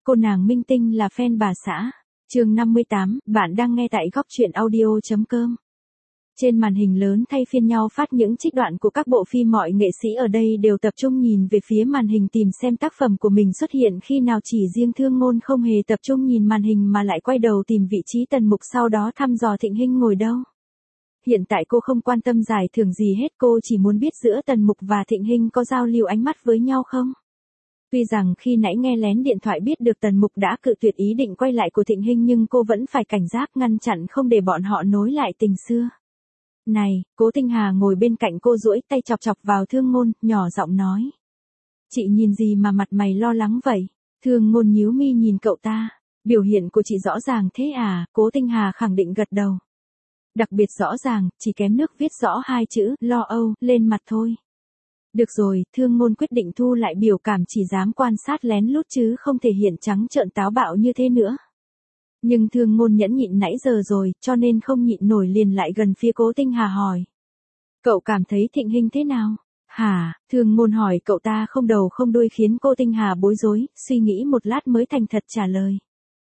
Cô nàng minh tinh là fan bà xã. Chương 58, bạn đang nghe tại góc truyện audio.com. Trên màn hình lớn thay phiên nhau phát những trích đoạn của các bộ phim, mọi nghệ sĩ ở đây đều tập trung nhìn về phía màn hình tìm xem tác phẩm của mình xuất hiện khi nào, chỉ riêng Thương Ngôn không hề tập trung nhìn màn hình mà lại quay đầu tìm vị trí Tần Mục, sau đó thăm dò Thịnh Hinh ngồi đâu. Hiện tại cô không quan tâm giải thưởng gì hết, cô chỉ muốn biết giữa Tần Mục và Thịnh Hinh có giao lưu ánh mắt với nhau không. Tuy rằng khi nãy nghe lén điện thoại biết được Tần Mục đã cự tuyệt ý định quay lại của Thịnh Hinh, nhưng cô vẫn phải cảnh giác ngăn chặn không để bọn họ nối lại tình xưa. Này, Cố Tinh Hà ngồi bên cạnh cô duỗi tay chọc chọc vào Thương Ngôn, nhỏ giọng nói. Chị nhìn gì mà mặt mày lo lắng vậy? Thương Ngôn nhíu mi nhìn cậu ta. Biểu hiện của chị rõ ràng thế à? Cố Tinh Hà khẳng định gật đầu. Đặc biệt rõ ràng, chỉ kém nước viết rõ hai chữ, lo âu, lên mặt thôi. Được rồi, Thương Ngôn quyết định thu lại biểu cảm chỉ dám quan sát lén lút chứ không thể hiện trắng trợn táo bạo như thế nữa. Nhưng Thương Ngôn nhẫn nhịn nãy giờ rồi, cho nên không nhịn nổi liền lại gần phía Cố Tinh Hà hỏi. Cậu cảm thấy Thịnh Hinh thế nào? Hả? Thương Ngôn hỏi cậu ta không đầu không đuôi khiến cô Tinh Hà bối rối, suy nghĩ một lát mới thành thật trả lời.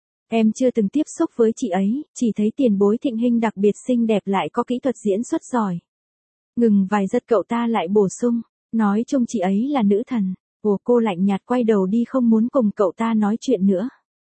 Em chưa từng tiếp xúc với chị ấy, chỉ thấy tiền bối Thịnh Hinh đặc biệt xinh đẹp lại có kỹ thuật diễn xuất giỏi. Ngừng vài giây cậu ta lại bổ sung. Nói chung chị ấy là nữ thần. Ồ, cô lạnh nhạt quay đầu đi không muốn cùng cậu ta nói chuyện nữa.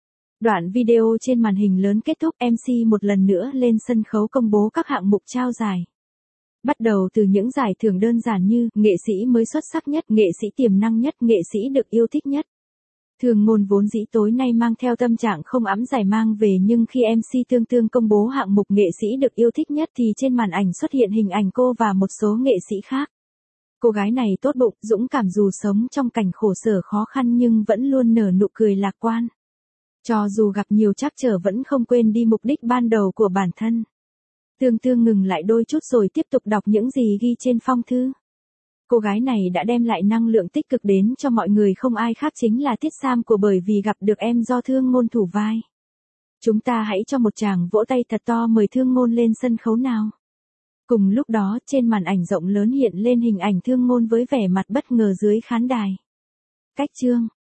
Đoạn video trên màn hình lớn kết thúc, MC một lần nữa lên sân khấu công bố các hạng mục trao giải. Bắt đầu từ những giải thưởng đơn giản như nghệ sĩ mới xuất sắc nhất, nghệ sĩ tiềm năng nhất, nghệ sĩ được yêu thích nhất. Thương Ngôn vốn dĩ tối nay mang theo tâm trạng không ẵm giải mang về, nhưng khi MC Tương công bố hạng mục nghệ sĩ được yêu thích nhất thì trên màn ảnh xuất hiện hình ảnh cô và một số nghệ sĩ khác. Cô gái này tốt bụng, dũng cảm, dù sống trong cảnh khổ sở khó khăn nhưng vẫn luôn nở nụ cười lạc quan. Cho dù gặp nhiều trắc trở vẫn không quên đi mục đích ban đầu của bản thân. Tương ngừng lại đôi chút rồi tiếp tục đọc những gì ghi trên phong thư. Cô gái này đã đem lại năng lượng tích cực đến cho mọi người, không ai khác chính là Tiết Sam của Bởi Vì Gặp Được Em do Thương Ngôn thủ vai. Chúng ta hãy cho một tràng vỗ tay thật to mời Thương Ngôn lên sân khấu nào. Cùng lúc đó, trên màn ảnh rộng lớn hiện lên hình ảnh Thương Ngôn với vẻ mặt bất ngờ dưới khán đài. Cách chương